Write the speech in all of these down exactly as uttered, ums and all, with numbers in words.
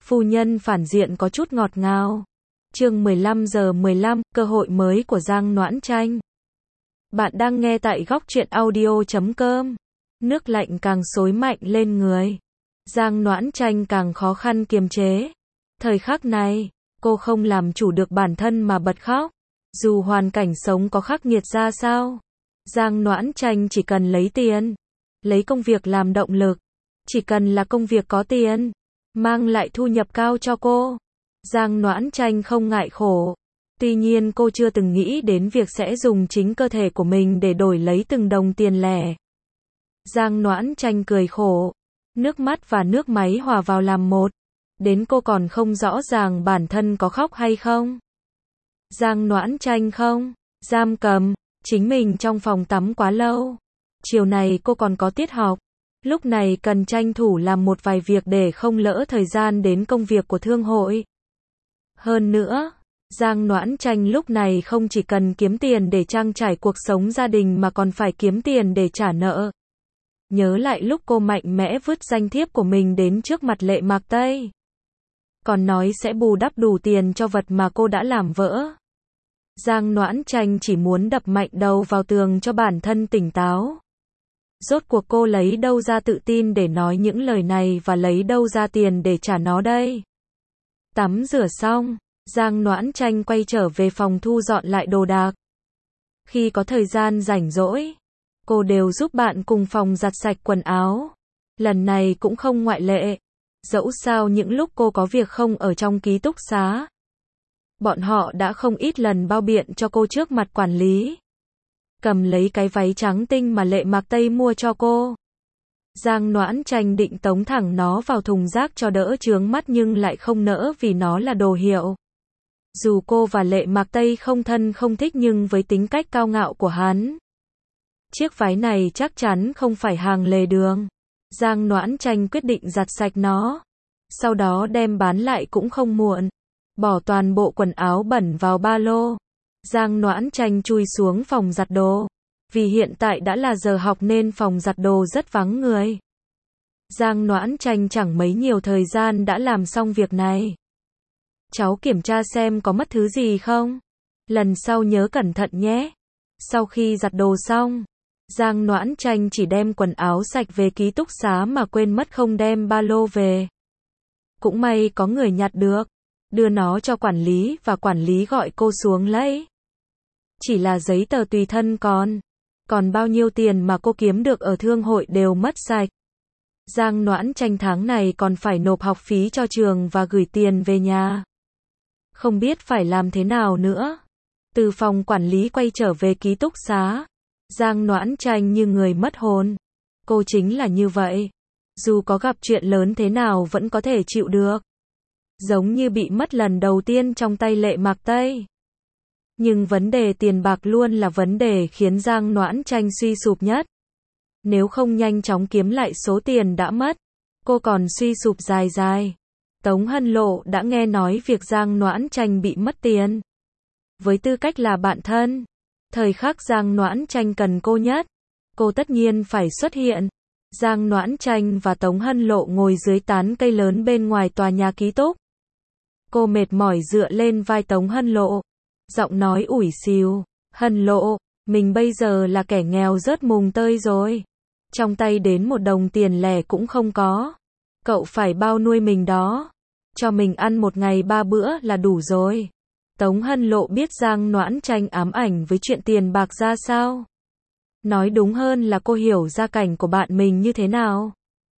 Phu nhân phản diện có chút ngọt ngào. Chương mười lăm giờ mười lăm, cơ hội mới của Giang Noãn Tranh. Bạn đang nghe tại góc truyện audio chấm com. Nước lạnh càng xối mạnh lên người. Giang Noãn Tranh càng khó khăn kiềm chế. Thời khắc này, cô không làm chủ được bản thân mà bật khóc. Dù hoàn cảnh sống có khắc nghiệt ra sao, Giang Noãn Tranh chỉ cần lấy tiền, lấy công việc làm động lực. Chỉ cần là công việc có tiền, mang lại thu nhập cao cho cô, Giang Noãn Tranh không ngại khổ. Tuy nhiên cô chưa từng nghĩ đến việc sẽ dùng chính cơ thể của mình để đổi lấy từng đồng tiền lẻ. Giang Noãn Tranh cười khổ, nước mắt và nước máy hòa vào làm một. Đến cô còn không rõ ràng bản thân có khóc hay không. Giang Noãn Tranh không giam cầm chính mình trong phòng tắm quá lâu. Chiều này cô còn có tiết học. Lúc này cần tranh thủ làm một vài việc để không lỡ thời gian đến công việc của thương hội. Hơn nữa, Giang Noãn Tranh lúc này không chỉ cần kiếm tiền để trang trải cuộc sống gia đình mà còn phải kiếm tiền để trả nợ. Nhớ lại lúc cô mạnh mẽ vứt danh thiếp của mình đến trước mặt Lệ Mạc Tây. Còn nói sẽ bù đắp đủ tiền cho vật mà cô đã làm vỡ. Giang Noãn Tranh chỉ muốn đập mạnh đầu vào tường cho bản thân tỉnh táo. Rốt cuộc cô lấy đâu ra tự tin để nói những lời này và lấy đâu ra tiền để trả nó đây? Tắm rửa xong, Giang Noãn Tranh quay trở về phòng thu dọn lại đồ đạc. Khi có thời gian rảnh rỗi, cô đều giúp bạn cùng phòng giặt sạch quần áo. Lần này cũng không ngoại lệ. Dẫu sao những lúc cô có việc không ở trong ký túc xá, bọn họ đã không ít lần bao biện cho cô trước mặt quản lý. Cầm lấy cái váy trắng tinh mà Lệ Mạc Tây mua cho cô, Giang Noãn Tranh định tống thẳng nó vào thùng rác cho đỡ chướng mắt nhưng lại không nỡ vì nó là đồ hiệu. Dù cô và Lệ Mạc Tây không thân không thích nhưng với tính cách cao ngạo của hắn, chiếc váy này chắc chắn không phải hàng lề đường. Giang Noãn Tranh quyết định giặt sạch nó, sau đó đem bán lại cũng không muộn. Bỏ toàn bộ quần áo bẩn vào ba lô, Giang Noãn Tranh chui xuống phòng giặt đồ. Vì hiện tại đã là giờ học nên phòng giặt đồ rất vắng người. Giang Noãn Tranh chẳng mấy nhiều thời gian đã làm xong việc này. Cháu kiểm tra xem có mất thứ gì không? Lần sau nhớ cẩn thận nhé. Sau khi giặt đồ xong, Giang Noãn Tranh chỉ đem quần áo sạch về ký túc xá mà quên mất không đem ba lô về. Cũng may có người nhặt được, đưa nó cho quản lý và quản lý gọi cô xuống lấy. Chỉ là giấy tờ tùy thân còn. Còn bao nhiêu tiền mà cô kiếm được ở thương hội đều mất sạch. Giang Noãn Tranh tháng này còn phải nộp học phí cho trường và gửi tiền về nhà. Không biết phải làm thế nào nữa. Từ phòng quản lý quay trở về ký túc xá, Giang Noãn Tranh như người mất hồn. Cô chính là như vậy. Dù có gặp chuyện lớn thế nào vẫn có thể chịu được. Giống như bị mất lần đầu tiên trong tay Lệ Mạc Tây. Nhưng vấn đề tiền bạc luôn là vấn đề khiến Giang Noãn Tranh suy sụp nhất. Nếu không nhanh chóng kiếm lại số tiền đã mất, cô còn suy sụp dài dài. Tống Hân Lộ đã nghe nói việc Giang Noãn Tranh bị mất tiền. Với tư cách là bạn thân, thời khắc Giang Noãn Tranh cần cô nhất, cô tất nhiên phải xuất hiện. Giang Noãn Tranh và Tống Hân Lộ ngồi dưới tán cây lớn bên ngoài tòa nhà ký túc. Cô mệt mỏi dựa lên vai Tống Hân Lộ, giọng nói ủi xìu, "Hân Lộ, mình bây giờ là kẻ nghèo rớt mùng tơi rồi. Trong tay đến một đồng tiền lẻ cũng không có. Cậu phải bao nuôi mình đó. Cho mình ăn một ngày ba bữa là đủ rồi." Tống Hân Lộ biết Giang Noãn Tranh ám ảnh với chuyện tiền bạc ra sao. Nói đúng hơn là cô hiểu gia cảnh của bạn mình như thế nào.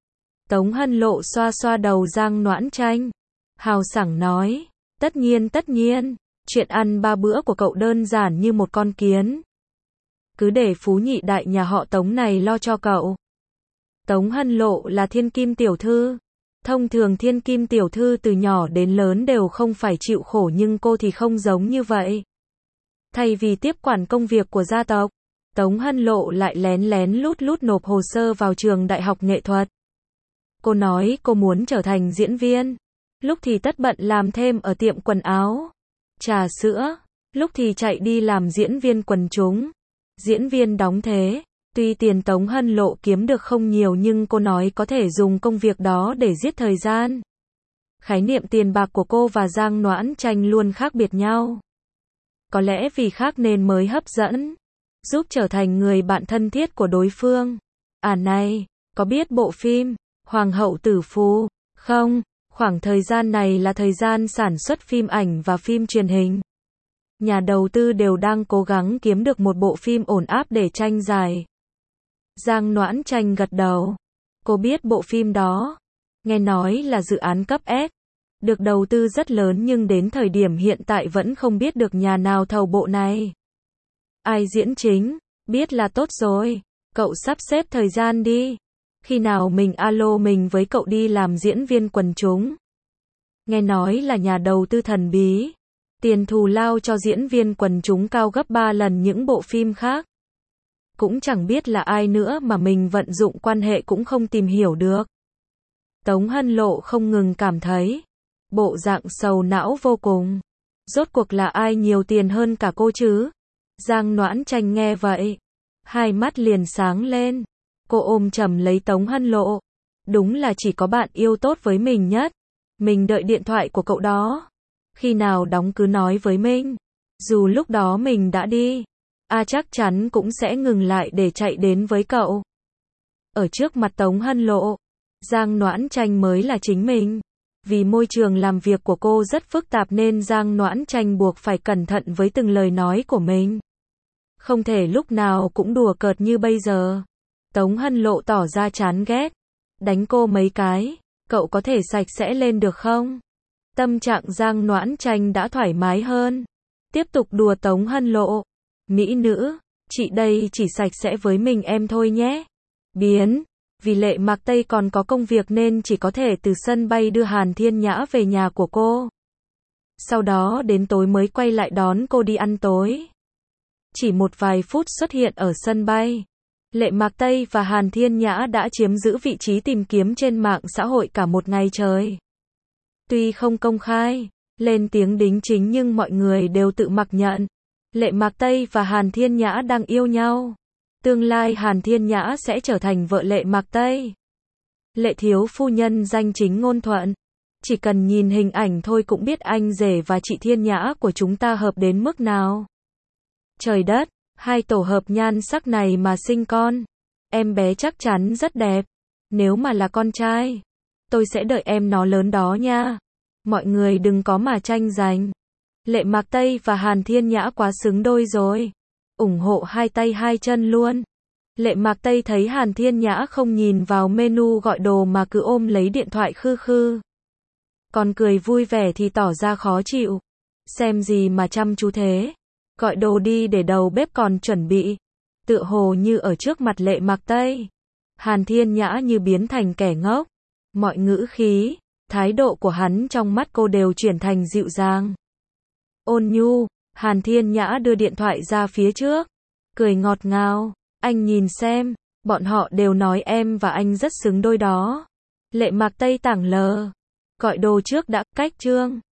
Tống Hân Lộ xoa xoa đầu Giang Noãn Tranh, hào sảng nói, "Tất nhiên tất nhiên, chuyện ăn ba bữa của cậu đơn giản như một con kiến. Cứ để phú nhị đại nhà họ Tống này lo cho cậu." Tống Hân Lộ là thiên kim tiểu thư. Thông thường thiên kim tiểu thư từ nhỏ đến lớn đều không phải chịu khổ nhưng cô thì không giống như vậy. Thay vì tiếp quản công việc của gia tộc, Tống Hân Lộ lại lén lén lút lút nộp hồ sơ vào trường đại học nghệ thuật. Cô nói cô muốn trở thành diễn viên. Lúc thì tất bận làm thêm ở tiệm quần áo, trà sữa, lúc thì chạy đi làm diễn viên quần chúng, diễn viên đóng thế. Tuy tiền Tống Hân Lộ kiếm được không nhiều nhưng cô nói có thể dùng công việc đó để giết thời gian. Khái niệm tiền bạc của cô và Giang Noãn Tranh luôn khác biệt nhau. Có lẽ vì khác nên mới hấp dẫn, giúp trở thành người bạn thân thiết của đối phương. À này, có biết bộ phim Hoàng hậu Tử Phù không? Khoảng thời gian này là thời gian sản xuất phim ảnh và phim truyền hình. Nhà đầu tư đều đang cố gắng kiếm được một bộ phim ổn áp để tranh giải. Giang Noãn Tranh gật đầu. Cô biết bộ phim đó. Nghe nói là dự án cấp S. Được đầu tư rất lớn nhưng đến thời điểm hiện tại vẫn không biết được nhà nào thầu bộ này. Ai diễn chính? Biết là tốt rồi. Cậu sắp xếp thời gian đi. Khi nào mình alo mình với cậu đi làm diễn viên quần chúng. Nghe nói là nhà đầu tư thần bí. Tiền thù lao cho diễn viên quần chúng cao gấp ba lần những bộ phim khác. Cũng chẳng biết là ai nữa mà mình vận dụng quan hệ cũng không tìm hiểu được. Tống Hân Lộ không ngừng cảm thấy. Bộ dạng sầu não vô cùng. Rốt cuộc là ai nhiều tiền hơn cả cô chứ? Giang Noãn Tranh nghe vậy. Hai mắt liền sáng lên. Cô ôm chầm lấy Tống Hân Lộ. Đúng là chỉ có bạn yêu tốt với mình nhất. Mình đợi điện thoại của cậu đó. Khi nào đóng cứ nói với mình. Dù lúc đó mình đã đi. A à, chắc chắn cũng sẽ ngừng lại để chạy đến với cậu. Ở trước mặt Tống Hân Lộ. Giang Noãn Tranh mới là chính mình. Vì môi trường làm việc của cô rất phức tạp nên Giang Noãn Tranh buộc phải cẩn thận với từng lời nói của mình. Không thể lúc nào cũng đùa cợt như bây giờ. Tống Hân Lộ tỏ ra chán ghét. Đánh cô mấy cái. Cậu có thể sạch sẽ lên được không? Tâm trạng Giang Noãn Tranh đã thoải mái hơn. Tiếp tục đùa Tống Hân Lộ. Mỹ nữ, chị đây chỉ sạch sẽ với mình em thôi nhé. Biến. Vì Lệ Mạc Tây còn có công việc nên chỉ có thể từ sân bay đưa Hàn Thiên Nhã về nhà của cô. Sau đó đến tối mới quay lại đón cô đi ăn tối. Chỉ một vài phút xuất hiện ở sân bay. Lệ Mạc Tây và Hàn Thiên Nhã đã chiếm giữ vị trí tìm kiếm trên mạng xã hội cả một ngày trời. Tuy không công khai, lên tiếng đính chính nhưng mọi người đều tự mặc nhận. Lệ Mạc Tây và Hàn Thiên Nhã đang yêu nhau. Tương lai Hàn Thiên Nhã sẽ trở thành vợ Lệ Mạc Tây. Lệ thiếu phu nhân danh chính ngôn thuận. Chỉ cần nhìn hình ảnh thôi cũng biết anh rể và chị Thiên Nhã của chúng ta hợp đến mức nào. Trời đất, hai tổ hợp nhan sắc này mà sinh con. Em bé chắc chắn rất đẹp. Nếu mà là con trai, tôi sẽ đợi em nó lớn đó nha. Mọi người đừng có mà tranh giành. Lệ Mạc Tây và Hàn Thiên Nhã quá xứng đôi rồi. Ủng hộ hai tay hai chân luôn. Lệ Mạc Tây thấy Hàn Thiên Nhã không nhìn vào menu gọi đồ mà cứ ôm lấy điện thoại khư khư. Còn cười vui vẻ thì tỏ ra khó chịu. Xem gì mà chăm chú thế. Gọi đồ đi để đầu bếp còn chuẩn bị. Tựa hồ như ở trước mặt Lệ Mạc Tây. Hàn Thiên Nhã như biến thành kẻ ngốc. Mọi ngữ khí, thái độ của hắn trong mắt cô đều chuyển thành dịu dàng. Ôn nhu, Hàn Thiên Nhã đưa điện thoại ra phía trước. Cười ngọt ngào, anh nhìn xem, bọn họ đều nói em và anh rất xứng đôi đó. Lệ Mạc Tây tảng lờ. Gọi đồ trước đã, cách trương.